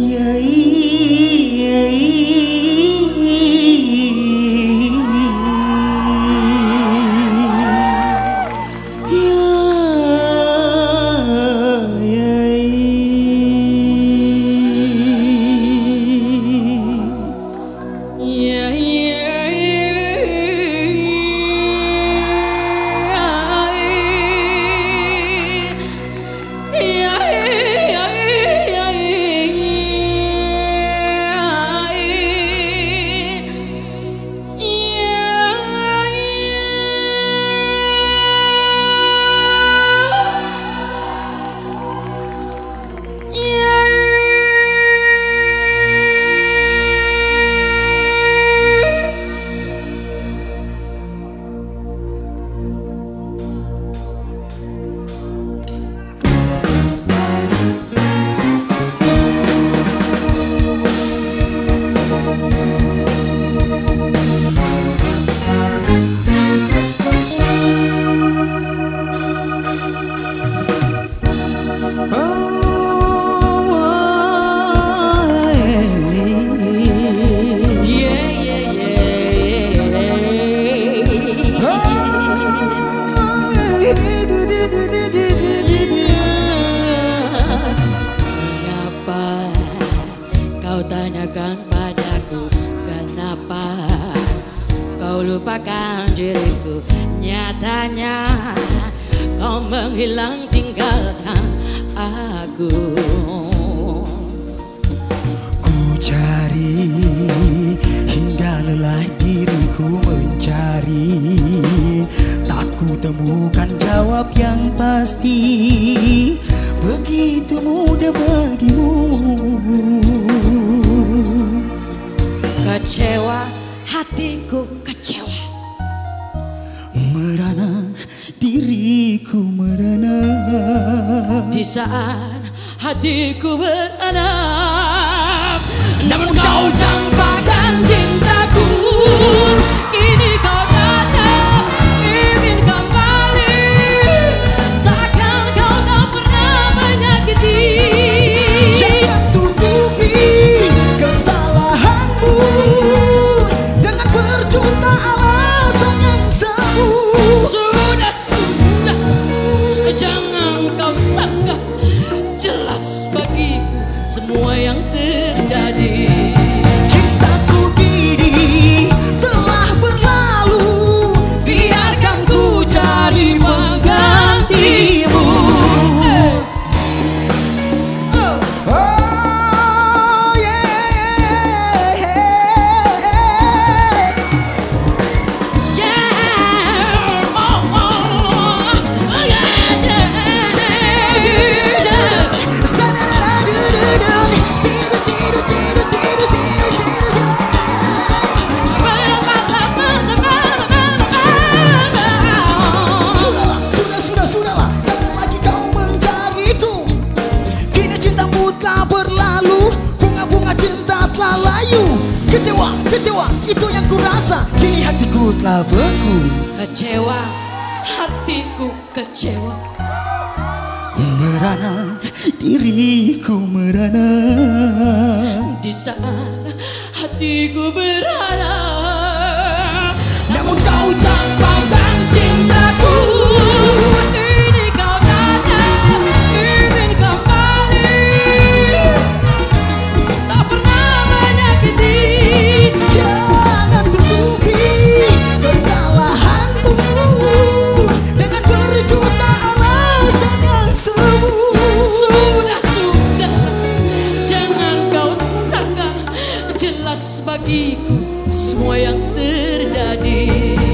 Tanyakan padaku, kenapa kau lupakan diriku? Nyatanya kau menghilang tinggalkan aku. Ku cari hingga lelah diriku mencari, tak ku temukan jawab yang pasti. Begitu mudah bagimu. Kecewa, hatiku kecewa. Merana, diriku merana. Di saat hatiku beradab, Namun kau campakkan cintaku. kini kau datang ingin kembali, seakan kau tak pernah menyakiti. Jangan tutupi kesalahanmu dengan berjuta alasan yang semu. Sudah, jangan kau sanggah. Jelas bagiku semua yang terjadi. Cintaku kini telah berlalu, biarkan ku cari menggantimu. Oh yeah. Yeah, Sudahlah, jangan lagi kau mencariku. Kini cintamu telah berlalu, bunga-bunga cinta telah layu. Kecewa, itu yang ku rasa. Kini hatiku telah beku. kecewa, hatiku kecewa. Merana, diriku merana. Di saat hatiku berada, Namun kau campakkan cintaku. kini kau datang ingin kembali, tak pernah menyakiti. Jangan tutupi kesalahanmu dengan berjuta alasan yang semu. Sudah, jangan kau sanggah. Jelas bagiku semua yang terjadi.